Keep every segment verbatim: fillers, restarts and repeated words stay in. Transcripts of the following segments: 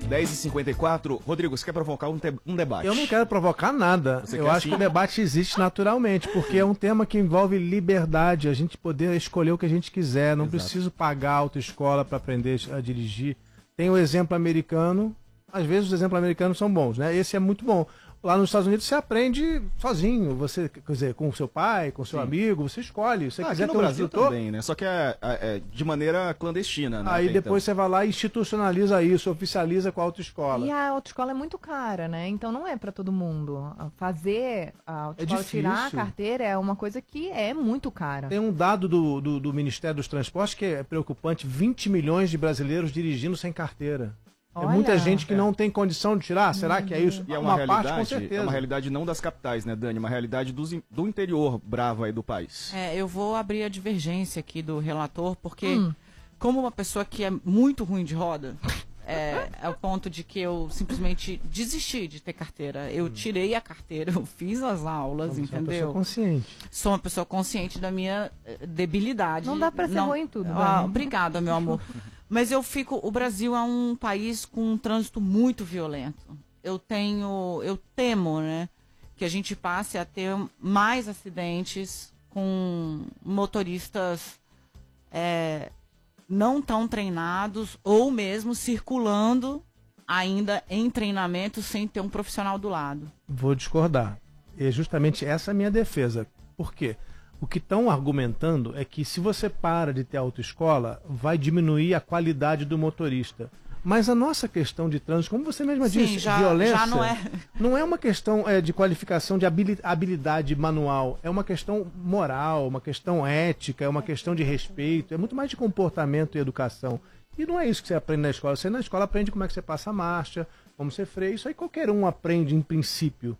dez e cinquenta e quatro. Rodrigo, você quer provocar um, te- um debate? Eu não quero provocar nada. Você Eu quer acho sim? que o debate existe naturalmente, porque é um tema que envolve liberdade, a gente poder escolher o que a gente quiser. Não Exato. preciso pagar autoescola para aprender a dirigir. Tem o exemplo americano, às vezes os exemplos americanos são bons, né? Esse é muito bom. Lá nos Estados Unidos você aprende sozinho, você, quer dizer, com o seu pai, com o seu Sim. amigo, você escolhe. Se você Ah, quiser aqui ter no um Brasil instrutor, também, né? Só que é, é- é de maneira clandestina, né? aí até depois então. você vai lá e institucionaliza isso, oficializa com a autoescola. E a autoescola é muito cara, né? Então não é pra todo mundo. Fazer a autoescola, difícil. tirar a carteira é uma coisa que é muito cara. Tem um dado do, do, do Ministério dos Transportes que é preocupante, vinte milhões de brasileiros dirigindo sem carteira. É Olha. muita gente que não tem condição de tirar, será que é isso? E é uma, parte, com realidade, certeza. é uma realidade não das capitais, né, Dani? Uma realidade dos in- do interior bravo aí do país. É, eu vou abrir a divergência aqui do relator, porque Hum. como uma pessoa que é muito ruim de roda, é, é o ponto de que eu simplesmente desisti de ter carteira. Eu tirei a carteira, eu fiz as aulas, Você é uma pessoa entendeu? consciente. Sou uma pessoa consciente da minha eh, debilidade. Não dá pra ser ruim em tudo, Ah, Dani. obrigada, meu amor. Mas eu fico. O Brasil é um país com um trânsito muito violento. Eu tenho. Eu temo, né? Que a gente passe a ter mais acidentes com motoristas eh, não tão treinados ou mesmo circulando ainda em treinamento sem ter um profissional do lado. Vou discordar. É justamente essa a minha defesa. Por quê? O que estão argumentando é que se você para de ter autoescola, vai diminuir a qualidade do motorista. Mas a nossa questão de trânsito, como você mesma Sim, disse, já- violência, já não é. não é uma questão é, de qualificação de habili- habilidade manual, é uma questão moral, uma questão ética, é uma questão de respeito, é muito mais de comportamento e educação. E não é isso que você aprende na escola. Você na escola aprende como é que você passa a marcha, como você freia. Isso aí qualquer um aprende em princípio.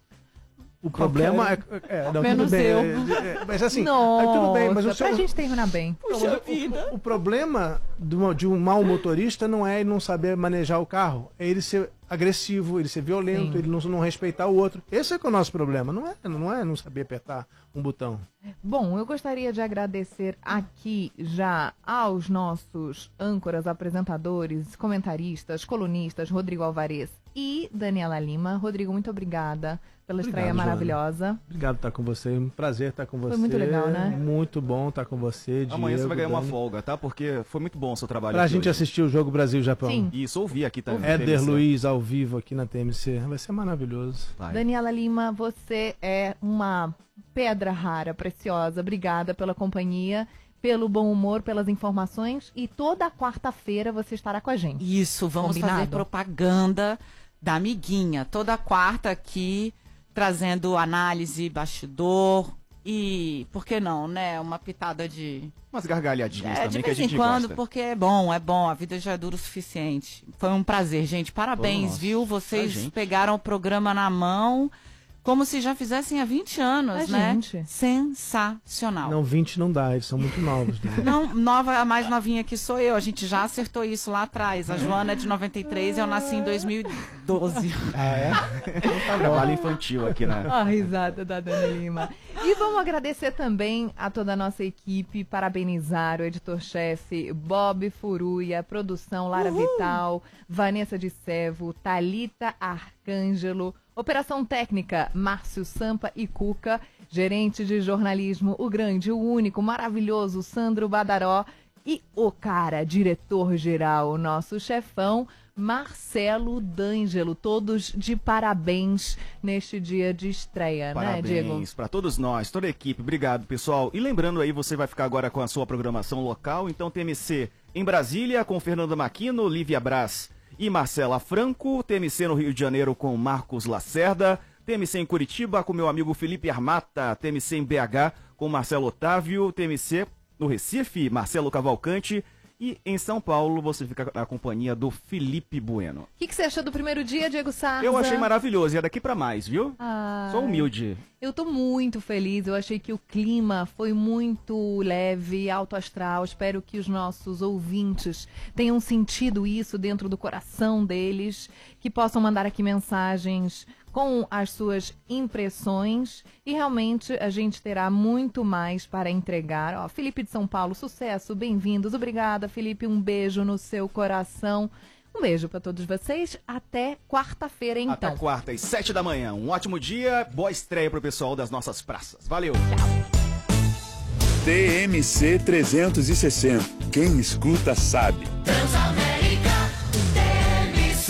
O problema é, é, não, Menos tudo bem, eu. é, é, mas assim, Nossa, aí tudo bem, mas o seu, pra gente terminar bem. Puxa o, vida. o, o problema de, uma- de um mau motorista não é ele não saber manejar o carro, é ele ser agressivo, ele ser violento, Sim. ele não, não respeitar o outro. Esse é que é o nosso problema, não é, não é não saber apertar um botão. Bom, eu gostaria de agradecer aqui já aos nossos âncoras, apresentadores, comentaristas, colunistas, Rodrigo Alvarez e Daniela Lima. Rodrigo, muito obrigada pela estreia Obrigado, maravilhosa. Obrigado por estar com você, um prazer estar com você. muito legal, né? Muito bom estar com você, Amanhã você Diego, vai ganhar uma Dani. folga, tá? Porque foi muito bom o seu trabalho Pra aqui gente hoje. assistir o jogo Brasil-Japão. Sim. Isso, ouvi aqui também. Éder T M C. Luiz ao vivo aqui na T M C. Vai ser maravilhoso. Vai. Daniela Lima, você é uma pedra rara, preciosa. Obrigada pela companhia, pelo bom humor, pelas informações. E toda quarta-feira você estará com a gente. Isso, vamos Combinado? fazer propaganda da amiguinha. Toda quarta aqui, trazendo análise, bastidor e, por que não, né? Uma pitada de... Umas gargalhadinhas É, também de que a vez em gente quando, gosta. porque é bom, é bom. A vida já é dura o suficiente. Foi um prazer, gente. Parabéns, Nossa, viu? a Vocês gente. pegaram o programa na mão como se já fizessem há vinte anos, A né? gente. Sensacional. Não, vinte não dá, eles são muito novos. Né? Não, nova, a mais novinha que sou eu. A gente já acertou isso lá atrás. A Joana é de noventa e três e eu nasci em dois mil e doze. Ah, é? Trabalho infantil aqui, né? A risada da Dani Lima. E vamos agradecer também a toda a nossa equipe, parabenizar o editor-chefe Bob Furuia, produção Lara Vital, Vanessa de Servo, Thalita Arcângelo, operação técnica Márcio Sampa e Cuca, gerente de jornalismo, o grande, o único, maravilhoso Sandro Badaró e o cara, diretor-geral, o nosso chefão, Marcelo D'Angelo, todos de parabéns neste dia de estreia, né, Diego? Parabéns para todos nós, toda a equipe. Obrigado, pessoal. E lembrando aí, você vai ficar agora com a sua programação local. Então, T M C em Brasília com Fernanda Maquino, Lívia Brás e Marcela Franco. T M C no Rio de Janeiro com Marcos Lacerda. T M C em Curitiba com meu amigo Felipe Armata. T M C em B H com Marcelo Otávio. T M C no Recife, Marcelo Cavalcante. E em São Paulo você fica na companhia do Felipe Bueno. O que, que você achou do primeiro dia, Diego Sarza? Eu achei maravilhoso, e é daqui pra mais, viu? Ai, Sou humilde. Eu tô muito feliz, eu achei que o clima foi muito leve, alto astral. Espero que os nossos ouvintes tenham sentido isso dentro do coração deles, que possam mandar aqui mensagens com as suas impressões e realmente a gente terá muito mais para entregar. Ó, Felipe de São Paulo, sucesso, bem-vindos. Obrigada, Felipe, um beijo no seu coração. Um beijo para todos vocês. Até quarta-feira, então. Até quarta e sete da manhã. Um ótimo dia. Boa estreia pro pessoal das nossas praças. Valeu. Tchau. T M C trezentos e sessenta. Quem escuta sabe. Transamérica T M C.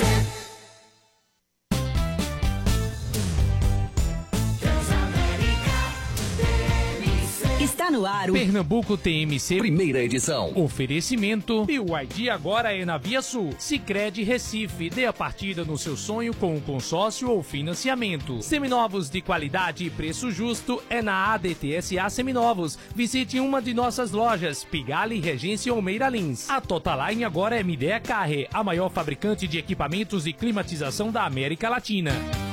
Transamérica T M C. Está no ar o Pernambuco T M C, Primeira edição. oferecimento. E o I D agora é na Via Sul. Sicredi Recife, dê a partida no seu sonho com um consórcio ou financiamento. Seminovos de qualidade e preço justo é na A D T S A Seminovos. Visite uma de nossas lojas, Pigalle, Regência ou Meira Lins. A Totaline agora é Midea Carre, a maior fabricante de equipamentos de climatização da América Latina.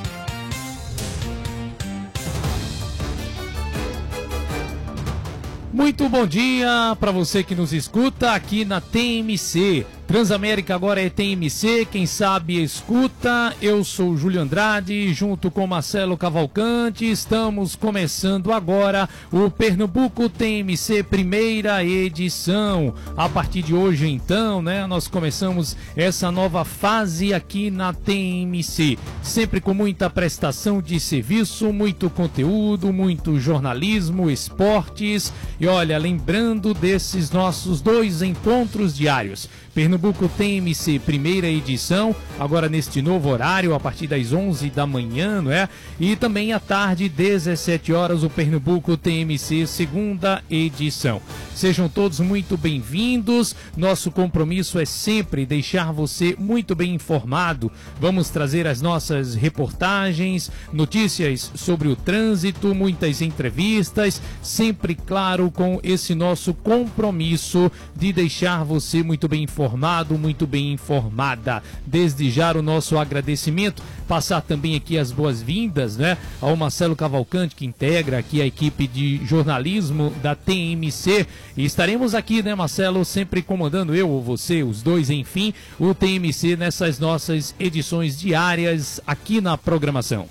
Muito bom dia para você que nos escuta aqui na T M C. Transamérica agora é T M C, quem sabe escuta. Eu sou o Júlio Andrade, junto com Marcelo Cavalcante. Estamos começando agora o Pernambuco T M C primeira edição. A partir de hoje, então, né, nós começamos essa nova fase aqui na T M C. Sempre com muita prestação de serviço, muito conteúdo, muito jornalismo, esportes. E olha, lembrando desses nossos dois encontros diários. Pernambuco T M C primeira edição, agora neste novo horário, a partir das onze da manhã, não é? E também à tarde, dezessete horas, o Pernambuco T M C segunda edição. Sejam todos muito bem-vindos. Nosso compromisso é sempre deixar você muito bem informado. Vamos trazer as nossas reportagens, notícias sobre o trânsito, muitas entrevistas, sempre, claro, com esse nosso compromisso de deixar você muito bem informado. Informado, muito bem informada. Desde já o nosso agradecimento, passar também aqui as boas-vindas, né, ao Marcelo Cavalcante, que integra aqui a equipe de jornalismo da T M C. E estaremos aqui, né, Marcelo, sempre comandando, eu ou você, os dois, enfim, o T M C nessas nossas edições diárias aqui na programação.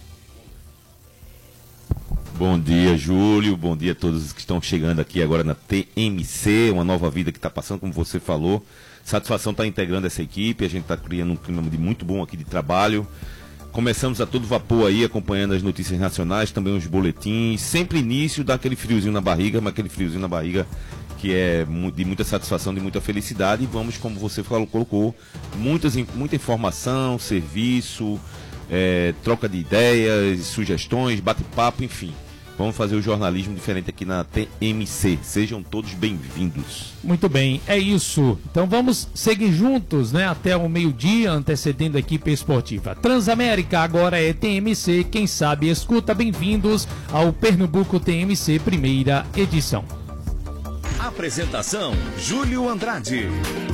Bom dia, Júlio. Bom dia a todos que estão chegando aqui agora na T M C, uma nova vida que está passando, como você falou. Satisfação estar integrando essa equipe, a gente está criando um clima de muito bom aqui de trabalho. Começamos a todo vapor aí, acompanhando as notícias nacionais, também os boletins. Sempre início dá aquele friozinho na barriga, mas aquele friozinho na barriga que é de muita satisfação, de muita felicidade. E vamos, como você falou, colocou, muitas, muita informação, serviço, é, troca de ideias, sugestões, bate-papo, enfim. Vamos fazer o jornalismo diferente aqui na T M C. Sejam todos bem-vindos. Muito bem, é isso. Então vamos seguir juntos, né, até o meio-dia, antecedendo a equipe esportiva. Transamérica agora é T M C, quem sabe escuta. Bem-vindos ao Pernambuco T M C primeira edição. Apresentação: Júlio Andrade.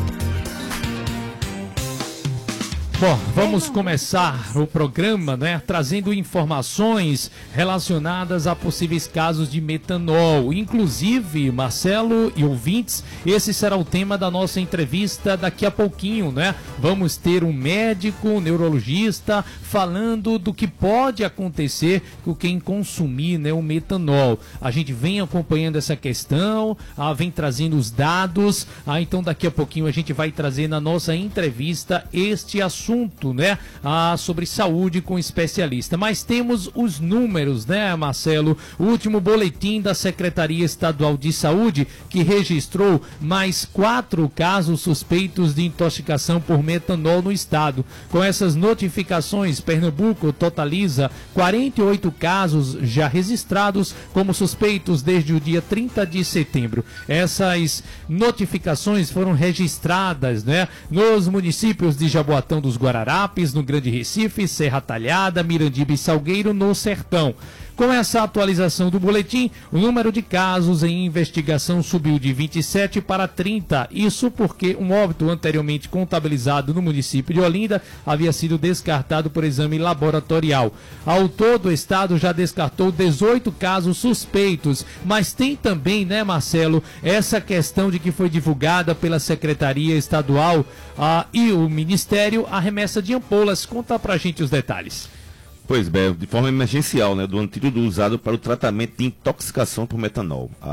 Bom, vamos começar o programa, né, trazendo informações relacionadas a possíveis casos de metanol. Inclusive, Marcelo e ouvintes, esse será o tema da nossa entrevista daqui a pouquinho, né? Vamos ter um médico, um neurologista, falando do que pode acontecer com quem consumir, né, o metanol. A gente vem acompanhando essa questão, ah, vem trazendo os dados, ah, então daqui a pouquinho a gente vai trazer na nossa entrevista este assunto. assunto, né, ah, sobre saúde com especialista. Mas temos os números, né, Marcelo? O último boletim da Secretaria Estadual de Saúde, que registrou mais quatro casos suspeitos de intoxicação por metanol no estado. Com essas notificações, Pernambuco totaliza quarenta e oito casos já registrados como suspeitos desde o dia trinta de setembro. Essas notificações foram registradas, né, nos municípios de Jaboatão dos Guararapes, no Grande Recife, Serra Talhada, Mirandiba e Salgueiro, no Sertão. Com essa atualização do boletim, o número de casos em investigação subiu de vinte e sete para trinta. Isso porque um óbito anteriormente contabilizado no município de Olinda havia sido descartado por exame laboratorial. Ao todo, o estado já descartou dezoito casos suspeitos, mas tem também, né, Marcelo, essa questão de que foi divulgada pela Secretaria Estadual ah, e o Ministério a remessa de ampolas. Conta pra gente os detalhes. Pois bem, de forma emergencial, né, do antídoto usado para o tratamento de intoxicação por metanol.